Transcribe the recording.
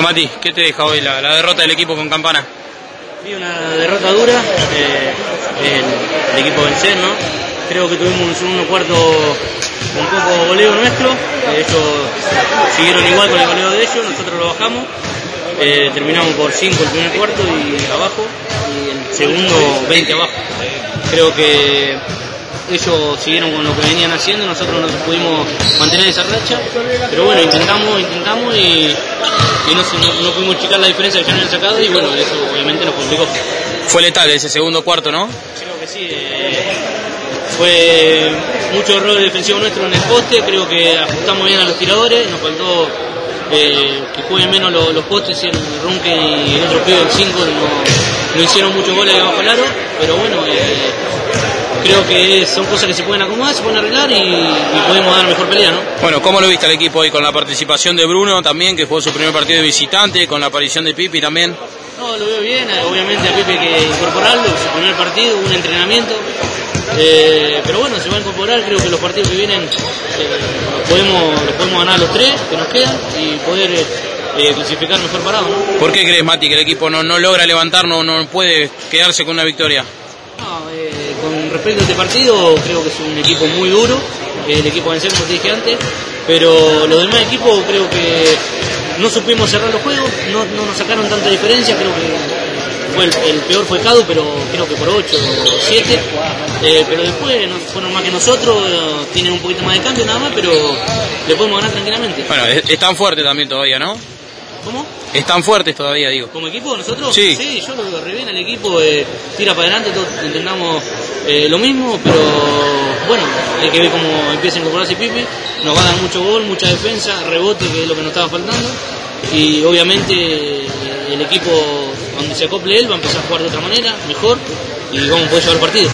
Mati, ¿qué te deja hoy la derrota del equipo con Campana? Sí, una derrota dura, el equipo vencer, ¿no? Creo que tuvimos un segundo cuarto un poco goleo nuestro, ellos siguieron igual con el goleo de ellos, nosotros lo bajamos, terminamos por 5 el primer cuarto y abajo, y el segundo 20 abajo. Creo que ellos siguieron con lo que venían haciendo, nosotros no pudimos mantener esa racha, pero bueno, intentamos y no pudimos achicar la diferencia que ya nos habían sacado, y bueno, eso obviamente nos complicó. Fue letal ese segundo cuarto, ¿no? Creo que sí, fue mucho error defensivo nuestro en el poste, creo que ajustamos bien a los tiradores, nos faltó que jueguen menos los postes, y el Runke y el otro pibe del 5 no hicieron muchos goles debajo del aro, pero bueno, creo que son cosas que se pueden acomodar, se pueden arreglar y podemos dar mejor pelea, ¿no? Bueno, ¿cómo lo viste al equipo hoy con la participación de Bruno también, que jugó su primer partido de visitante, con la aparición de Pipi también? No, lo veo bien, obviamente a Pipi hay que incorporarlo, su primer partido, un entrenamiento, pero bueno, se va a incorporar, creo que los partidos que vienen los podemos ganar los 3 que nos quedan y poder clasificar mejor parado, ¿no? ¿Por qué crees, Mati, que el equipo no logra levantar, no puede quedarse con una victoria? Con respecto a este partido, creo que es un equipo muy duro, el equipo vencer, como te dije antes, pero los demás equipos creo que no supimos cerrar los juegos, no nos sacaron tanta diferencia, creo que el peor fue Cadu, pero creo que por 8 o 7, pero después fueron más que nosotros, tienen un poquito más de cambio nada más, pero le podemos ganar tranquilamente. Bueno, están fuertes también todavía, ¿no? ¿Cómo? ¿Están fuertes todavía, digo? ¿Como equipo nosotros? Sí, yo lo veo re bien al equipo, tira para adelante, todos intentamos lo mismo, pero bueno, hay que ver cómo empieza a incorporarse Pipi, nos va a dar mucho gol, mucha defensa, rebote, que es lo que nos estaba faltando, y obviamente el equipo donde se acople él va a empezar a jugar de otra manera, mejor, y vamos a poder llevar el partido.